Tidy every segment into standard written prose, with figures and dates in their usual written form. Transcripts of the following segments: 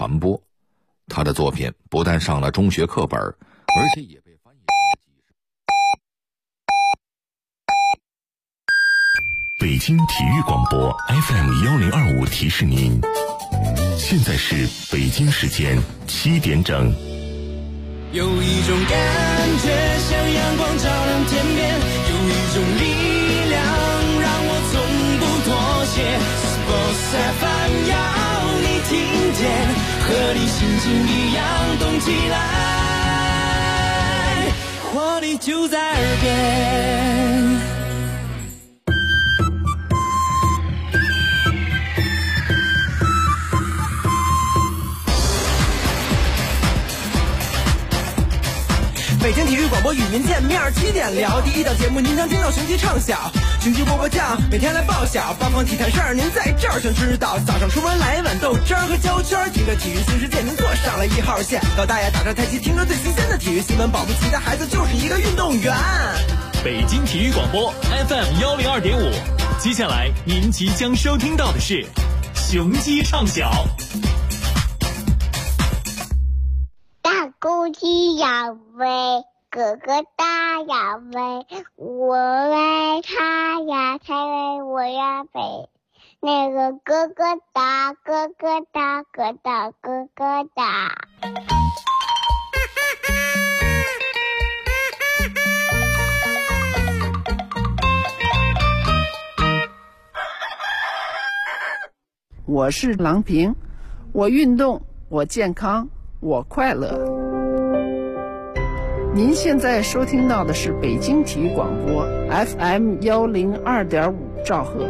传播。他的作品不但上了中学课本，而且也被翻译成几十。 北京体育广播 FM1025提示您，现在是北京时间7点整。 有一种感觉像阳光照亮天边，有一种力量让我从不妥协。Sports FM 要你听见，和你心情一样动起来，活力就在耳边。北京体育广播与您见面，7点聊。第一档节目您将听到雄鸡唱晓，雄鸡波波酱每天来报晓，八方体坛事儿您在这儿想知道。早上出门来一碗豆汁儿和焦圈，听着体育新世界您坐上了1号线。老大爷打着太极，听着最新鲜的体育新闻，保不齐的孩子就是一个运动员。 北京体育广播 FM102.5，接下来您即将收听到的是雄鸡唱晓。 大公鸡要飞，哥哥大要飞，我为他呀才为我呀飞。那个哥哥大，哥哥大，哥大哥哥大。 我是郎平，我运动，我健康，我快乐。您现在收听到的是北京体育广播 FM102.5兆赫。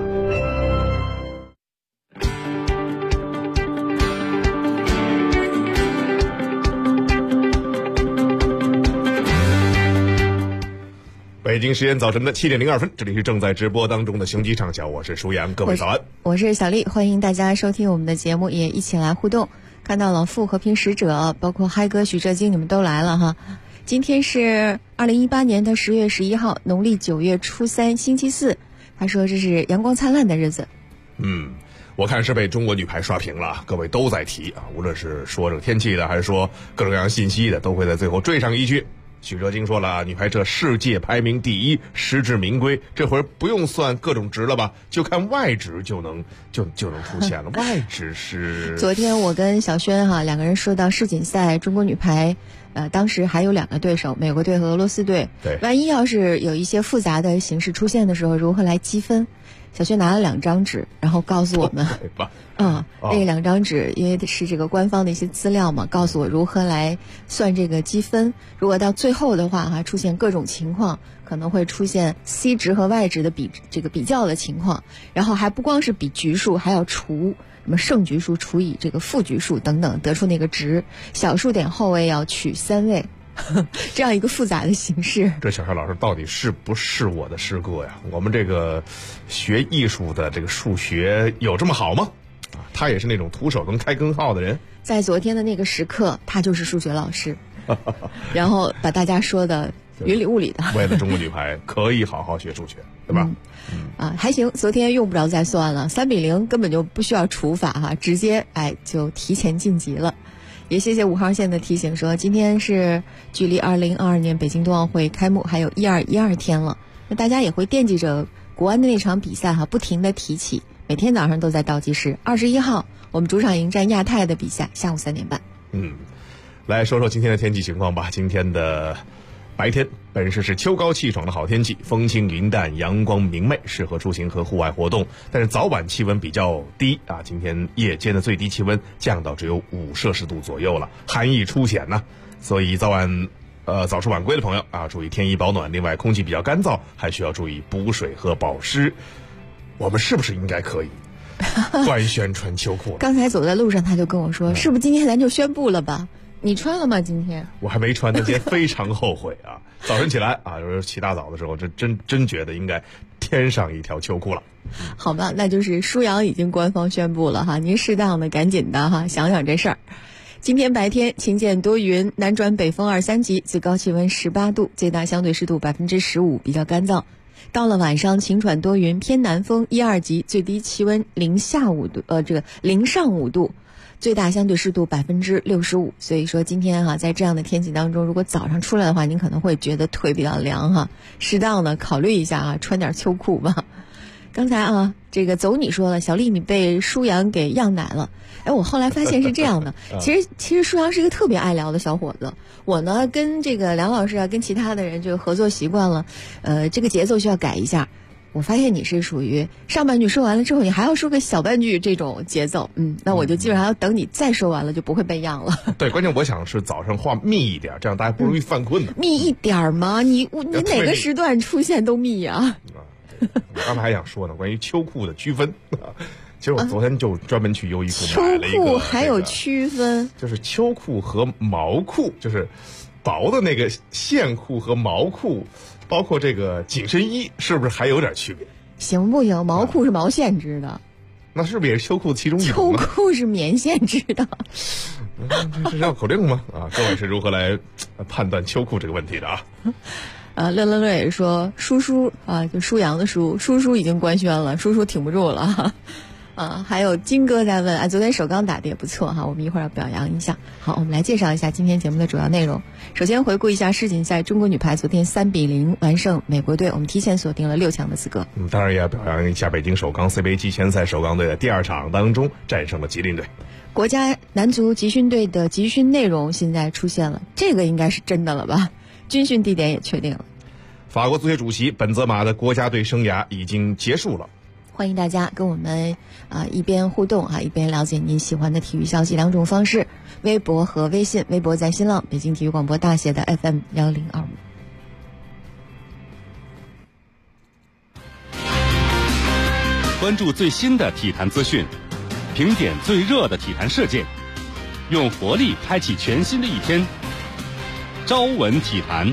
北京时间早晨的7点02分，这里是正在直播当中的雄鸡唱晓，我是舒阳，各位早安。 我是小丽，欢迎大家收听我们的节目，也一起来互动。看到老傅、和平使者，包括嗨哥、许哲金，你们都来了哈。今天是2018年的10月11号，农历9月初3，星期四。他说这是阳光灿烂的日子。 我看是被中国女排刷屏了，各位都在提啊，无论是说这个天气的，还是说各种各样信息的，都会在最后缀上一句。许哲金说了，女排这世界排名第一，实至名归。这会儿不用算各种值了吧，就看外值就能出现了。外值是昨天我跟小轩两个人说到世锦赛，中国女排当时还有2个对手，美国队和俄罗斯队。 对， 万一要是有一些复杂的形式出现的时候，如何来积分？小轩拿了2张纸，然后告诉我们，那2张纸因为是这个官方的一些资料嘛，告诉我如何来算这个积分。如果到最后的话出现各种情况，可能会出现 C 值和 Y 值的比较的情况，然后还不光是比局数，还要除什么胜局数除以这个负局数等等，得出那个值。小数点后位要取3位。这样一个复杂的形式， 这小帅老师到底是不是我的师哥呀？我们这个学艺术的这个数学有这么好吗？他也是那种徒手能开根号的人。 在昨天的那个时刻，他就是数学老师，然后把大家说的云里雾里的。 为了中国女排，可以好好学数学，对吧？ 还行，昨天用不着再算了，3-0根本就不需要除法直接就提前晋级了。也谢谢5号线的提醒，说今天是距离2022年北京冬奥会开幕还有12天了，那大家也会惦记着国安的那场比赛不停地提起，每天早上都在倒计时。21号我们主场迎战亚太的比赛，下午3点半。 来说说今天的天气情况吧。今天的白天本是秋高气爽的好天气，风轻云淡，阳光明媚，适合出行和户外活动。但是早晚气温比较低今天夜间的最低气温降到只有5摄氏度左右了，寒意初显呢。所以早出晚归的朋友注意添衣保暖。另外空气比较干燥，还需要注意补水和保湿。我们是不是应该可以官宣穿秋裤了？ 刚才走在路上他就跟我说，是不是今天咱就宣布了吧？你穿了吗？今天我还没穿，但今天非常后悔早晨起来就是起大早的时候，这真觉得应该添上一条秋裤了。 好吧，那就是舒阳已经官方宣布了您适当的赶紧的想想这事儿。今天白天晴间多云，南转北风2、3级，最高气温18度，最大相对湿度15%，比较干燥。到了晚上晴转多云，偏南风1、2级，最低气温零上5度。 最大相对湿度65%。所以说今天在这样的天气当中，如果早上出来的话，您可能会觉得腿比较凉适当的考虑一下穿点秋裤吧。刚才这个走你说了，小丽你被舒阳给样奶了。我后来发现是这样的，其实舒阳是一个特别爱聊的小伙子。我呢跟这个梁老师跟其他的人就合作习惯了，这个节奏需要改一下。我发现你是属于上半句说完了之后，你还要说个小半句这种节奏，那我就基本上要等你再说完了，就不会被样了。 对，关键我想是早上话密一点，这样大家不容易犯困。 密一点吗？你哪个时段出现都密啊？ 我刚才还想说呢，关于秋裤的区分。其实我昨天就专门去优衣库买了一个， 秋裤还有区分， 就是秋裤和毛裤，就是薄的那个线裤和毛裤，包括这个紧身衣，是不是还有点区别？ 行不行？毛裤是毛线织的， 那是不是也是秋裤其中一种？ 秋裤是棉线织的。 这是绕口令吗？各位是如何来判断秋裤这个问题的乐乐也说叔叔就舒阳的叔叔已经官宣了，叔叔挺不住了还有金哥在问昨天首钢打得也不错我们一会儿要表扬一下。好，我们来介绍一下今天节目的主要内容。首先回顾一下世锦赛，中国女排昨天3-0完胜美国队，我们提前锁定了6强的资格。 当然也要表扬一下北京首钢 CBA 季前赛首钢队的第2场当中战胜了吉林队。 国家男足集训队的集训内容现在出现了，这个应该是真的了吧？军训地点也确定了。 法国足协主席本泽马的国家队生涯已经结束了。 欢迎大家跟我们一边互动一边了解您喜欢的体育消息，2种方式：微博和微信。微博在新浪北京体育广播大写的 FM1025。 关注最新的体坛资讯，评点最热的体坛事件，用活力开启全新的一天。朝闻体坛。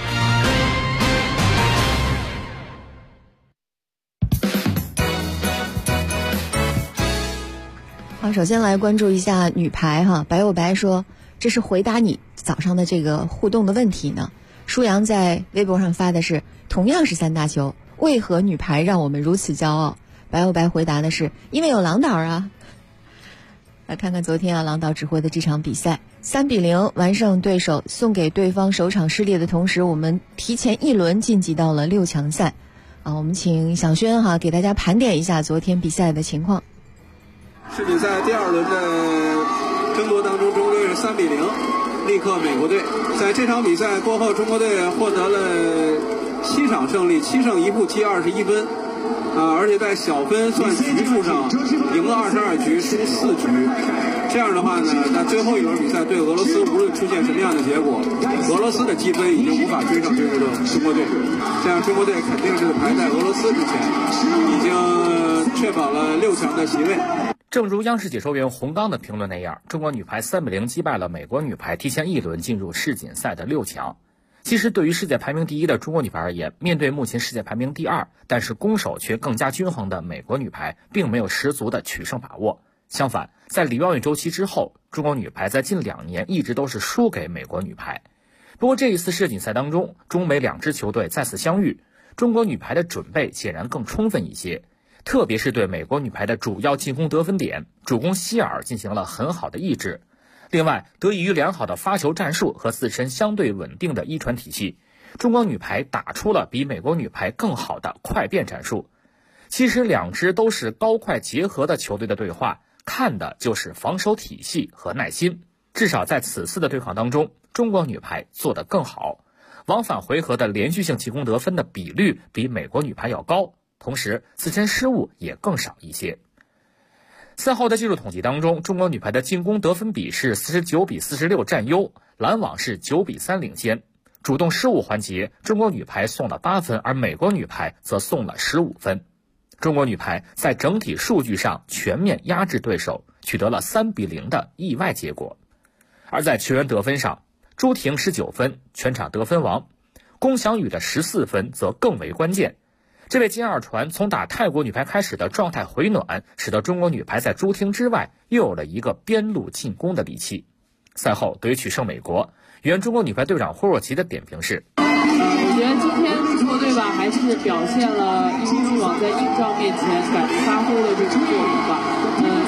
好，首先来关注一下女排白又白说，这是回答你早上的这个互动的问题呢。舒阳在微博上发的是，同样是3大球，为何女排让我们如此骄傲？白又白回答的是，因为有郎导啊。来看看昨天郎导指挥的这场比赛，3-0完胜对手，送给对方首场失利的同时，我们提前1轮晋级到了6强赛。我们请小轩给大家盘点一下昨天比赛的情况。 世锦赛第2轮的争夺当中，中国队是3-0力克美国队。在这场比赛过后，中国队获得了7场胜利，7胜1负721分而且在小分算局数上赢了22局，输4局。这样的话呢，在最后一轮比赛对俄罗斯，无论出现什么样的结果，俄罗斯的积分已经无法追上这支中国队。这样中国队肯定是排在俄罗斯之前，已经确保了6强的席位。 正如央视解说员洪刚的评论那样，中国女排3-0击败了美国女排，提前1轮进入世锦赛的6强。其实对于世界排名第1的中国女排而言，面对目前世界排名第2，但是攻守却更加均衡的美国女排，并没有十足的取胜把握。相反，在里奥运周期之后，中国女排在近2年一直都是输给美国女排。不过这一次世锦赛当中，中美2支球队再次相遇，中国女排的准备显然更充分一些。特别是对美国女排的主要进攻得分点主攻希尔进行了很好的抑制。另外，得益于良好的发球战术和自身相对稳定的一传体系，中国女排打出了比美国女排更好的快变战术。其实2支都是高快结合的球队的对话，看的就是防守体系和耐心。至少在此次的对抗当中，中国女排做得更好，往返回合的连续性进攻得分的比率比美国女排要高，同时自身失误也更少一些。赛后的技术统计当中，中国女排的进攻得分比是49-46占优，拦网是9-3领先。主动失误环节，中国女排送了8分，而美国女排则送了15分。中国女排在整体数据上全面压制对手，取得了3-0的意外结果。而在球员得分上，朱婷19分，全场得分王，龚翔宇的14分则更为关键。这位金二传从打泰国女排开始的状态回暖，使得中国女排在朱婷之外又有了一个边路进攻的利器。赛后对于取胜美国，原中国女排队长霍若琪的点评是： 我觉得今天中国队吧，还是表现了一如既往在硬仗面前敢于发挥的这种作用吧。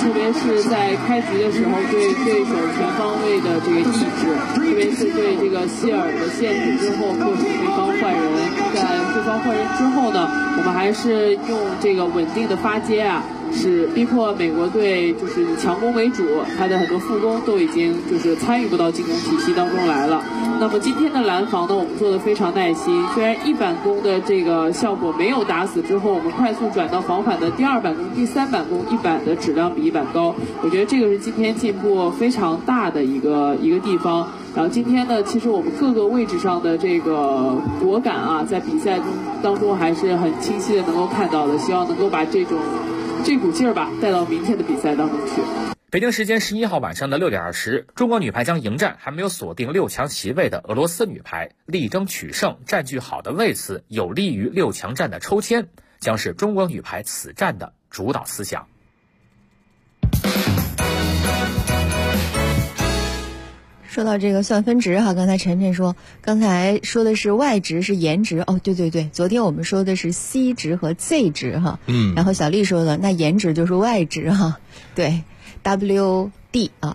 特别是在开局的时候对对手全方位的这个抑制，特别是对这个希尔的限制之后，迫使对方换人。在对方换人之后呢，我们还是用这个稳定的发接啊，是逼迫美国队就是以强攻为主，他的很多副攻都已经就是参与不到进攻体系当中来了。那么今天的拦防呢，我们做的非常耐心，虽然一板攻的这个效果没有打死之后，我们快速转到防反的第二板攻、第三板攻，一板的质量比一板高，我觉得这个是今天进步非常大的一个地方。然后今天呢，其实我们各个位置上的这个果敢啊，在比赛当中还是很清晰的能够看到的，希望能够把这股劲儿吧带到明天的比赛当中去。 北京时间11号晚上的6点20，中国女排将迎战还没有锁定6强席位的俄罗斯女排，力争取胜，占据好的位次，有利于6强战的抽签，将是中国女排此战的主导思想。 说到这个算分值哈，刚才晨晨说，刚才说的是 Y 值是颜值哦，对对对，昨天我们说的是 C 值和 Z 值哈，然后小丽说的那颜值就是 Y 值哈，对 WD 啊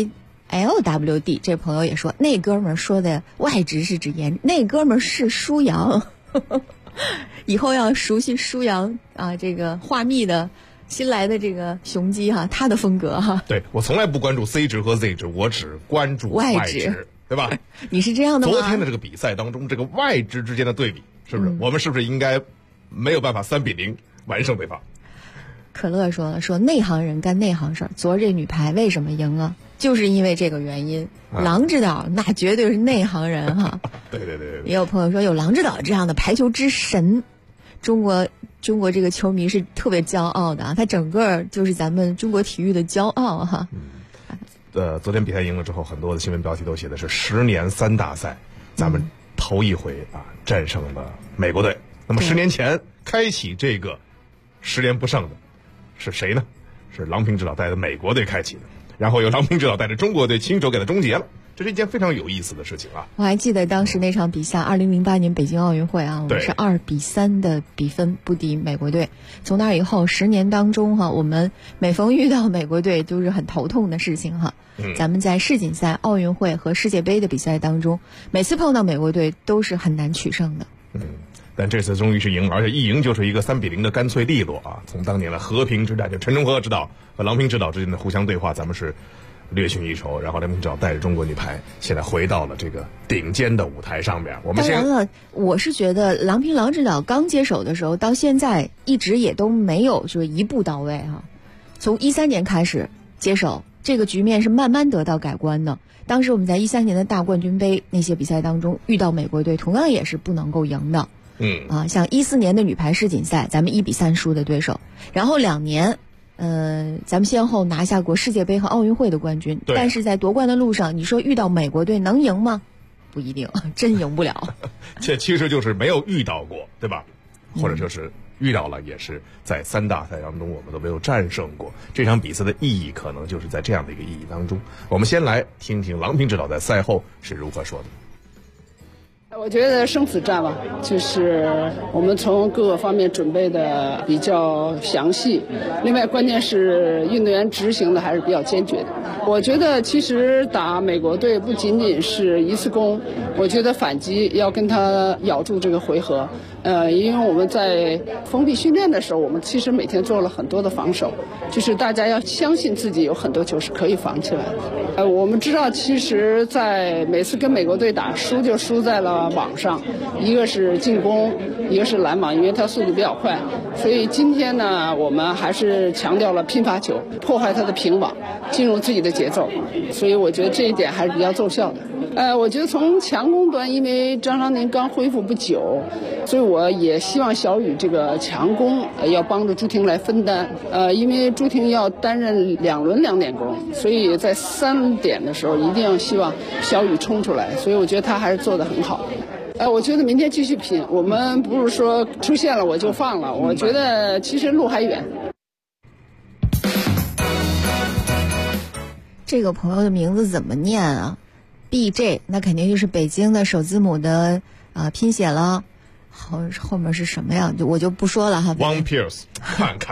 ILWD 这朋友也说那哥们儿说的 Y 值是指颜，那哥们儿是舒阳，以后要熟悉舒阳啊这个画密的。新来的这个雄鸡哈，他的风格哈， 对我从来不关注 C 值和 Z 值，我只关注 Y 值，对吧？ 你是这样的吗？ 昨天的这个比赛当中，这个 Y 值之间的对比，是不是？我们是不是应该没有办法3-0完胜对方？ 可乐说了，说内行人干内行事儿，昨儿这女排为什么赢啊？就是因为这个原因。郎指导那绝对是内行人哈。 对。 也有朋友说，有郎指导这样的排球之神，中国这个球迷是特别骄傲的啊，他整个就是咱们中国体育的骄傲哈。 昨天比赛赢了之后，很多的新闻标题都写的是10年3大赛，咱们头一回啊战胜了美国队。那么10年前开启这个10连不胜的是谁呢？是郎平指导带的美国队开启的，然后由郎平指导带着中国队亲手给他终结了。这是一件非常有意思的事情啊！ 我还记得当时那场比赛，2008年北京奥运会啊，我们是2-3的比分不敌美国队。从那以后10年当中哈，我们每逢遇到美国队都是很头痛的事情哈。咱们在世锦赛、奥运会和世界杯的比赛当中，每次碰到美国队都是很难取胜的。 但这次终于是赢了，而且一赢就是一个3-0的干脆利落啊！从当年的和平之战，就陈忠和指导和郎平指导之间的互相对话，咱们是略逊一筹，然后郎平指导带着中国女排现在回到了这个顶尖的舞台上面。 当然了，我是觉得郎指导刚接手的时候到现在一直也都没有就是一步到位哈。从13年开始接手，这个局面是慢慢得到改观的。当时我们在13年的大冠军杯那些比赛当中遇到美国队，同样也是不能够赢的。像14年的女排世锦赛，咱们1-3输的对手，然后2年。咱们先后拿下过世界杯和奥运会的冠军，但是在夺冠的路上，你说遇到美国队能赢吗？不一定，真赢不了。 这其实就是没有遇到过，对吧？或者就是遇到了，也是在3大赛当中我们都没有战胜过。这场比赛的意义可能就是在这样的一个意义当中。我们先来听听郎平指导在赛后是如何说的。 我觉得生死战吧，就是我们从各个方面准备的比较详细，另外关键是运动员执行的还是比较坚决的。我觉得其实打美国队不仅仅是一次攻，我觉得反击要跟他咬住这个回合。因为我们在封闭训练的时候，我们其实每天做了很多的防守，就是大家要相信自己有很多球是可以防起来的。我们知道，其实在每次跟美国队打，输就输在了网上，一个是进攻，一个是拦网，因为他速度比较快。所以今天呢，我们还是强调了拼发球，破坏他的平网，进入自己的节奏。所以我觉得这一点还是比较奏效的。我觉得从强攻端，因为张常宁刚恢复不久，所以我也希望小雨这个强攻要帮着朱婷来分担。因为朱婷要担任2轮2点攻，所以在3点的时候一定要希望小雨冲出来，所以我觉得他还是做得很好。我觉得明天继续拼，我们不是说出现了我就放了，我觉得其实路还远。 这个朋友的名字怎么念啊？BJ 那肯定就是北京的首字母的拼写了，后面是什么呀？我就不说了哈。 One Pierce， 看看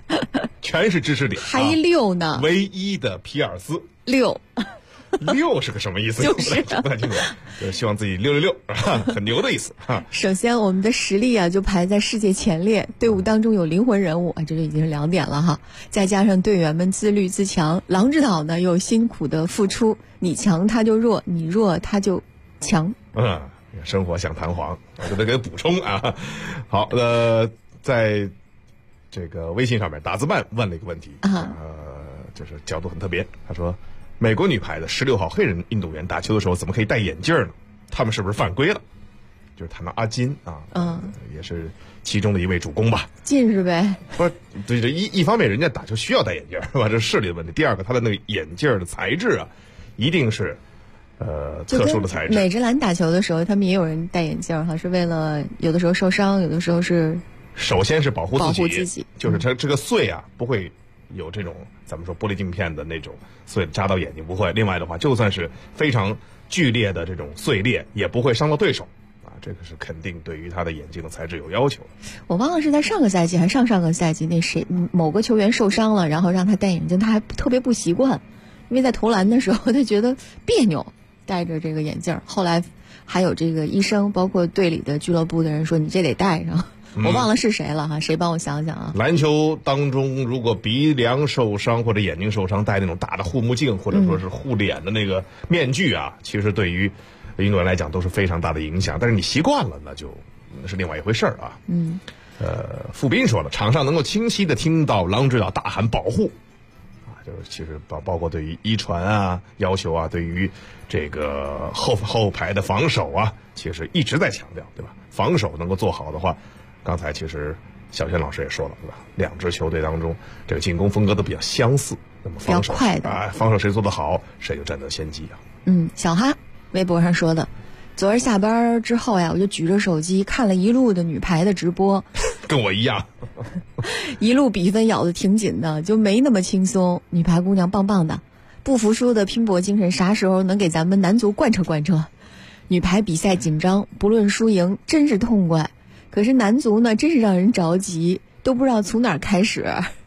全是知识点， 还6呢， 唯一的皮尔斯 6 是个什么意思？ 就是不太清楚，就希望自己666，很牛的意思哈。 首先，我们的实力啊就排在世界前列，队伍当中有灵魂人物啊，这就已经是2点了哈。再加上队员们自律自强，郎指导呢又辛苦的付出，你强他就弱，你弱他就强。 生活像弹簧，我觉得给补充啊。好，在这个微信上面打字办问了一个问题就是角度很特别，他说美国女排的16号黑人运动员打球的时候怎么可以戴眼镜呢？他们是不是犯规了？就是谈到阿金啊，也是其中的一位主攻吧。 近视呗？ 不是，对，这一方面人家打球需要戴眼镜是吧？这是视力的问题。第二个，他的那个眼镜的材质啊，一定是特殊的材质。 美职篮打球的时候，他们也有人戴眼镜哈，是为了有的时候受伤，有的时候是首先是保护自己，就是它这个碎啊不会有这种咱们说玻璃镜片的那种碎扎到眼睛，不会。另外的话，就算是非常剧烈的这种碎裂，也不会伤到对手啊，这个是肯定对于他的眼镜的材质有要求。 我忘了是在上个赛季还是上个赛季，那谁某个球员受伤了，然后让他戴眼镜，他还特别不习惯，因为在投篮的时候他觉得别扭，戴着这个眼镜。后来还有这个医生，包括队里的俱乐部的人说你这得戴上。我忘了是谁了哈，谁帮我想想啊？ 篮球当中，如果鼻梁受伤或者眼睛受伤，戴那种大的护目镜或者说是护脸的那个面具啊，其实对于运动员来讲都是非常大的影响。但是你习惯了，那是另外一回事儿啊。傅斌说了，场上能够清晰的听到郎指导大喊保护啊，就是其实包括对于一传啊要求啊，对于这个后排的防守啊，其实一直在强调，对吧？防守能够做好的话。刚才其实小轩老师也说了，对吧？两支球队当中，这个进攻风格都比较相似，那么防守快的防守谁做得好，谁就占得先机啊。 小哈微博上说的，昨儿下班之后呀，我就举着手机看了一路的女排的直播， 跟我一样， 一路比分咬得挺紧的，就没那么轻松。女排姑娘棒棒的，不服输的拼搏精神，啥时候能给咱们男足贯彻贯彻？女排比赛紧张，不论输赢，真是痛快。可是男足呢，真是让人着急，都不知道从哪儿开始。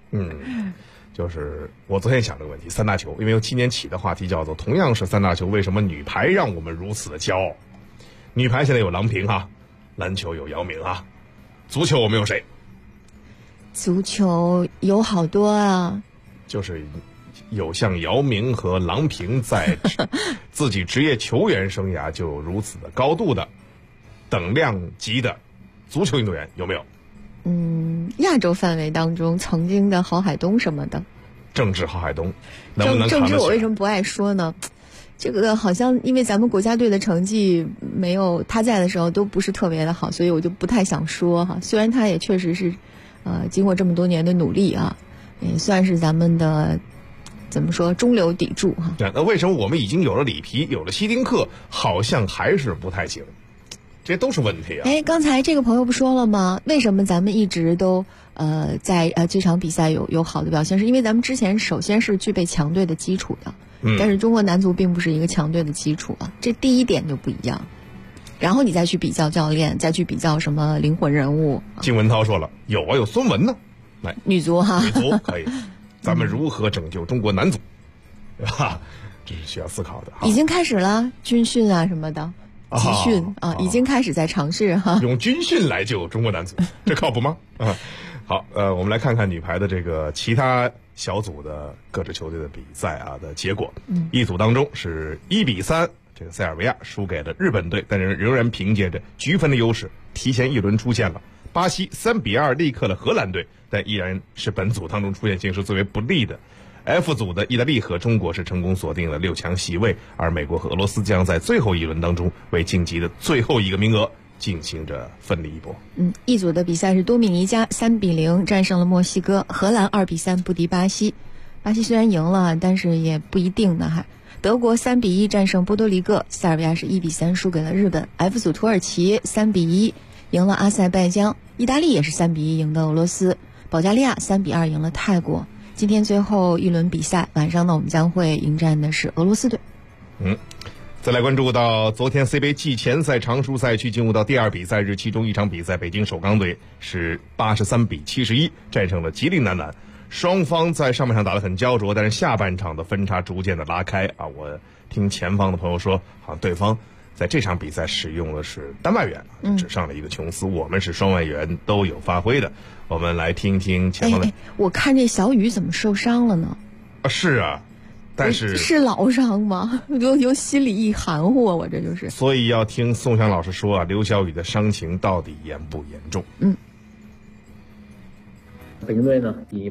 就是我昨天想这个问题，三大球，因为有7年起的话题叫做同样是三大球，为什么女排让我们如此的骄傲？女排现在有郎平哈，篮球有姚明啊，足球我们有谁？ 足球有好多啊， 就是有像姚明和郎平在自己职业球员生涯就如此的高度的等量级的足球运动员有没有？ 亚洲范围当中曾经的郝海东什么的， 郑智郝海东能不能郑智我为什么不爱说呢？这个好像因为咱们国家队的成绩没有他在的时候都不是特别的好，所以我就不太想说哈。虽然他也确实是经过这么多年的努力啊，也算是咱们的怎么说中流砥柱哈。 那为什么我们已经有了里皮，有了希丁克，好像还是不太行？这都是问题啊！ 刚才这个朋友不说了吗？为什么咱们一直都在这场比赛有好的表现？是因为咱们之前首先是具备强队的基础的，但是中国男足并不是一个强队的基础啊，这第一点就不一样。然后你再去比较教练，再去比较什么灵魂人物。 金文涛说了，有孙雯呢，来女足哈， 女足可以，咱们如何拯救中国男足？对吧？这是需要思考的。 已经开始了军训啊什么的。集训已经开始在尝试哈， 用军训来救中国男足，这靠谱吗？好，我们来看看女排的这个其他小组的各支球队的比赛的结果。一组当中是1-3，这个塞尔维亚输给了日本队，但是仍然凭借着局分的优势，提前一轮出现了。巴西3-2力克了荷兰队，但依然是本组当中出现形势最为不利的。F 组的意大利和中国是成功锁定了6强席位，而美国和俄罗斯将在最后一轮当中为晋级的最后一个名额进行着奋力一搏。 一组的比赛是多米尼加3-0战胜了墨西哥，荷兰2-3不敌巴西。巴西虽然赢了，但是也不一定呢还。德国3-1战胜波多黎各，塞尔维亚是1-3输给了日本。F 组土耳其3-1赢了阿塞拜疆，意大利也是3-1赢的俄罗斯，保加利亚3-2赢了泰国。今天最后一轮比赛，晚上呢我们将会迎战的是俄罗斯队。 再来关注到昨天 C 杯季前赛常输赛区进入到第二比赛日，其中一场比赛，北京首钢队是83-71战胜了吉林男篮， 双方在上半场打得很焦灼，但是下半场的分差逐渐的拉开啊。我听前方的朋友说，好像对方在这场比赛使用的是单外援，只上了一个琼斯，我们是双外援都有发挥的。我们来听听前方的。 我看这小雨怎么受伤了呢？ 是啊，但是老伤吗？有心里一含糊啊，我这就是。 所以要听宋翔老师说啊，刘晓宇的伤情到底严不严重？ 北京队呢以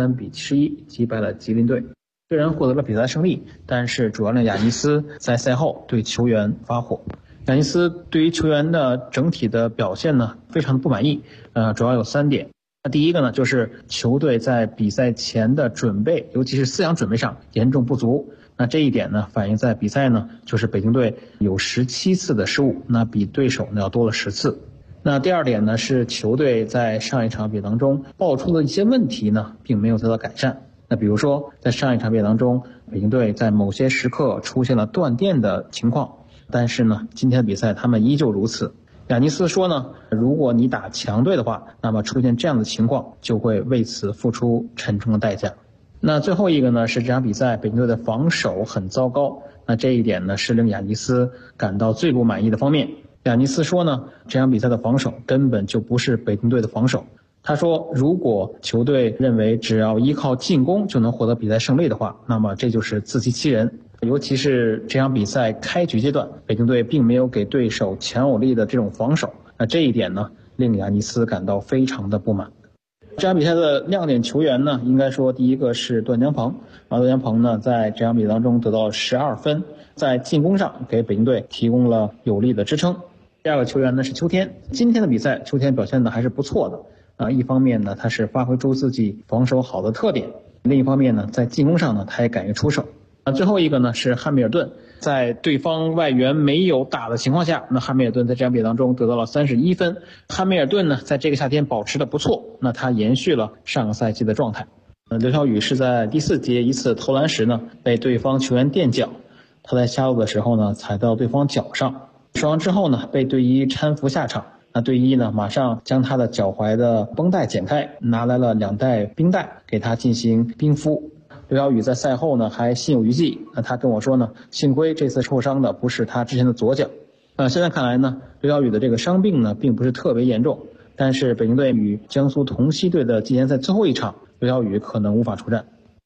83-71击败了吉林队，虽然获得了比赛胜利，但是主教练亚尼斯在赛后对球员发火。亚尼斯对于球员的整体的表现呢非常的不满意，主要有3点。那第一个呢，就是球队在比赛前的准备，尤其是思想准备上严重不足。那这一点呢，反映在比赛呢，就是北京队有17次的失误，那比对手呢要多了10次。那第二点呢，是球队在上一场比赛当中爆出的一些问题呢，并没有得到改善。那比如说，在上一场比赛当中，北京队在某些时刻出现了断电的情况，但是呢，今天的比赛他们依旧如此。亚尼斯说呢，如果你打强队的话，那么出现这样的情况就会为此付出沉重的代价。那最后一个呢，是这场比赛北京队的防守很糟糕，那这一点呢是令亚尼斯感到最不满意的方面。亚尼斯说呢，这场比赛的防守根本就不是北京队的防守。他说，如果球队认为只要依靠进攻就能获得比赛胜利的话，那么这就是自欺欺人。尤其是这场比赛开局阶段，北京队并没有给对手强有力的这种防守，那这一点呢，令亚尼斯感到非常的不满。这场比赛的亮点球员呢，应该说第一个是段江鹏，段江鹏呢在这场比赛当中得到了12分，在进攻上给北京队提供了有力的支撑。第二个球员呢是邱天，今天的比赛邱天表现的还是不错的一方面呢他是发挥出自己防守好的特点，另一方面呢在进攻上呢他也敢于出手。最后一个呢是汉密尔顿，在对方外援没有打的情况下，那汉密尔顿在这场比赛当中得到了31分。汉密尔顿呢在这个夏天保持的不错，那他延续了上个赛季的状态。刘晓宇是在第4节一次投篮时呢被对方球员垫脚，他在下路的时候呢踩到对方脚上，受伤之后呢被队医搀扶下场。那队医呢马上将他的脚踝的绷带剪开，拿来了2袋冰袋给他进行冰敷。刘晓宇在赛后呢还心有余悸，那他跟我说呢，幸亏这次受伤的不是他之前的左脚。现在看来呢，刘晓宇的这个伤病呢并不是特别严重，但是北京队与江苏同曦队的季前赛最后一场，刘晓宇可能无法出战。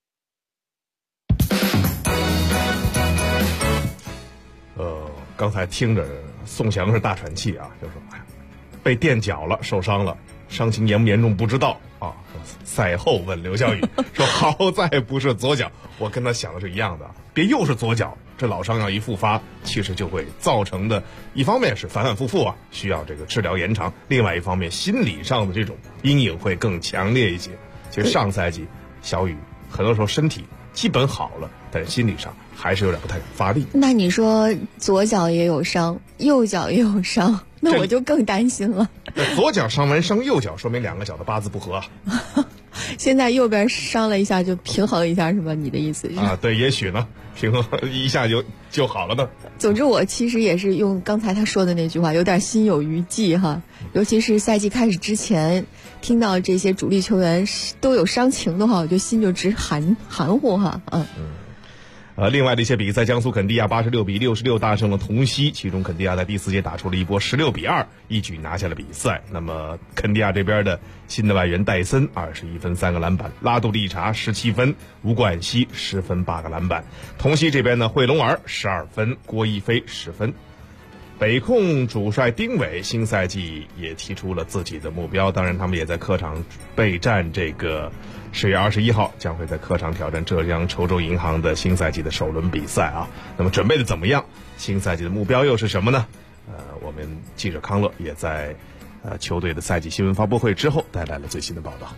刚才听着宋翔是大喘气啊，就说被垫脚了，受伤了，伤情严不严重不知道啊。赛后问刘晓宇说，好在不是左脚，我跟他想的是一样的，别又是左脚，这老伤要一复发，其实就会造成的一方面是反反复复啊，需要这个治疗延长，另外一方面心理上的这种阴影会更强烈一些。其实上赛季小宇很多时候身体基本好了，但是心理上还是有点不太发力。 那你说左脚也有伤，右脚也有伤，那我就更担心了。 左脚伤完伤右脚，说明2个脚的八字不合啊。 现在右边伤了一下就平衡一下是吧？你的意思是啊？对，也许呢，平衡一下就好了呢。 总之我其实也是用刚才他说的那句话，有点心有余悸哈。尤其是赛季开始之前，听到这些主力球员都有伤情的话，我就心就直含糊哈。 另外的一些比赛，江苏肯蒂亚86-66大胜了同曦，其中肯蒂亚在第4节打出了一波16-2，一举拿下了比赛。那么肯蒂亚这边的新的外援戴森21分3个篮板，拉杜利查17分，吴冠希10分8个篮板。同曦这边呢，惠龙儿12分，郭一飞10分。北控主帅丁伟新赛季也提出了自己的目标，当然他们也在客场备战这个10月21号将会在客场挑战浙江稠州银行的新赛季的首轮比赛啊。那么准备的怎么样？新赛季的目标又是什么呢？我们记者康乐也在球队的赛季新闻发布会之后带来了最新的报道。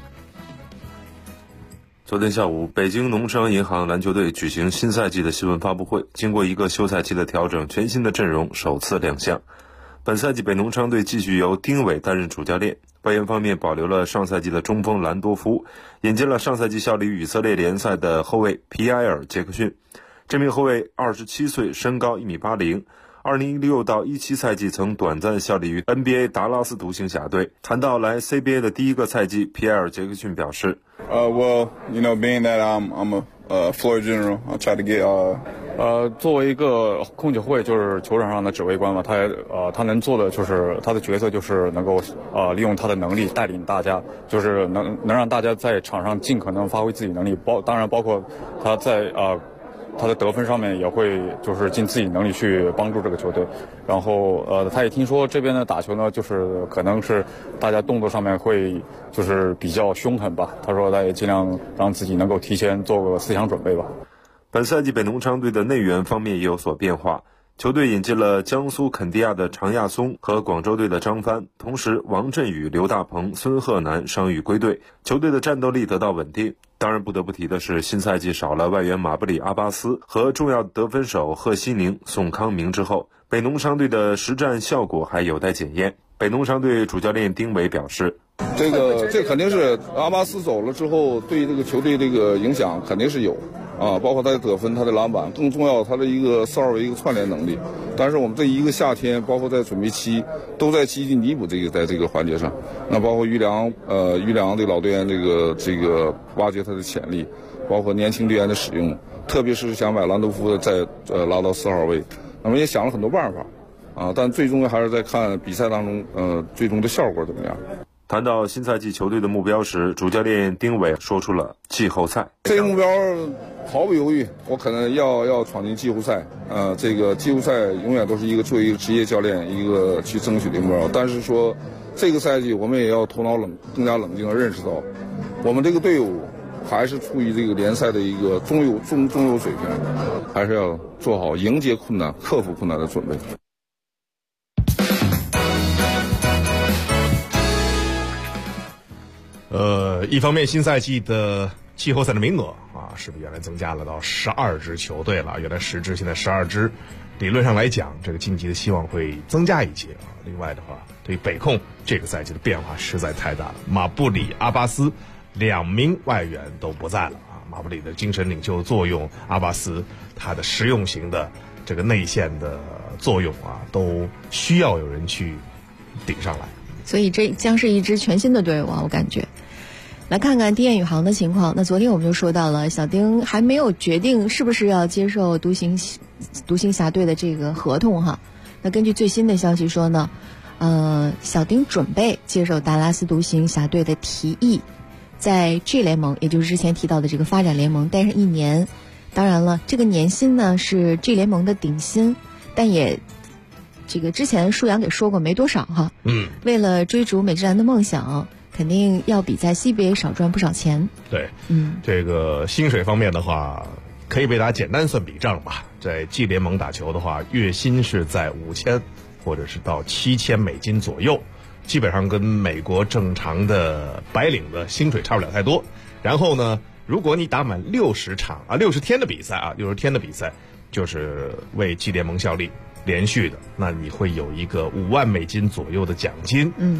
昨天下午，北京农商银行篮球队举行新赛季的新闻发布会，经过一个休赛期的调整，全新的阵容首次亮相。本赛季北农商队继续由丁伟担任主教练，外援方面保留了上赛季的中锋兰多夫，引进了上赛季效力于以色列联赛的后卫皮埃尔·杰克逊。这名后卫27岁，身高1.80米， 2016到17赛季曾短暂效力于 NBA 达拉斯独行侠队。谈到来 CBA 的第一个赛季，皮埃尔·杰克逊表示 Well, being that I'm a floor general, I'll try to get 作为一个控球后卫，就是球场上的指挥官嘛，他能做的就是他的角色就是能够利用他的能力带领大家，就是能让大家在场上尽可能发挥自己能力，当然包括他在他的得分上面也会就是尽自己能力去帮助这个球队。然后他也听说这边的打球呢，就是可能是大家动作上面会就是比较凶狠吧。他说他也尽量让自己能够提前做个思想准备吧。 本赛季北农昌队的内援方面也有所变化，球队引进了江苏肯迪亚的常亚松和广州队的张帆，同时王振宇、刘大鹏、孙鹤南伤愈归队，球队的战斗力得到稳定。当然不得不提的是，新赛季少了外援马布里·阿巴斯和重要得分手贺西宁、宋康明之后，北农昌队的实战效果还有待检验。北农昌队主教练丁伟表示， 这肯定是阿巴斯走了之后对这个球队这个影响肯定是有包括他的得分、他的篮板，更重要他的一个4号位一个串联能力。但是我们这一个夏天，包括在准备期，都在积极弥补在这个环节上。那包括于良这老队员这个挖掘他的潜力，包括年轻队员的使用，特别是想把兰多夫再拉到4号位。那么也想了很多办法但最终还是在看比赛当中最终的效果怎么样。 谈到新赛季球队的目标时，主教练丁伟说出了季后赛这个目标，毫不犹豫，我可能要闯进季后赛。这个季后赛永远都是作为一个职业教练一个去争取的目标。但是说这个赛季我们也要头脑更加冷静地认识到，我们这个队伍还是处于这个联赛的一个中游水平，还是要做好迎接困难、克服困难的准备。 一方面新赛季的季后赛的名额是比原来增加了到12支球队了，原来10支，现在12支，理论上来讲这个晋级的希望会增加一些另外的话，对于北控这个赛季的变化实在太大了，马布里、阿巴斯2名外援都不在了马布里的精神领袖作用，阿巴斯他的实用型的这个内线的作用都需要有人去顶上来， 所以这将是一支全新的队伍我感觉。来看看低燕宇航的情况。那昨天我们就说到了，小丁还没有决定是不是要接受独行侠队的这个合同那根据最新的消息说呢，小丁准备接受达拉斯独行侠队的提议，在 G 联盟，也就是之前提到的这个发展联盟待上1年。当然了，这个年薪呢是 G 联盟的顶薪，但也这个之前舒阳给说过没多少为了追逐美职篮的梦想，肯定要比在 CBA 少赚不少钱。 对，这个薪水方面的话，可以被大家简单算笔账吧。在 G 联盟打球的话，月薪是在5000或者是到7000美金左右，基本上跟美国正常的白领的薪水差不了太多。然后呢，如果你打满60天的比赛60天的比赛，就是为 G 联盟效力连续的，那你会有一个5万美金左右的奖金。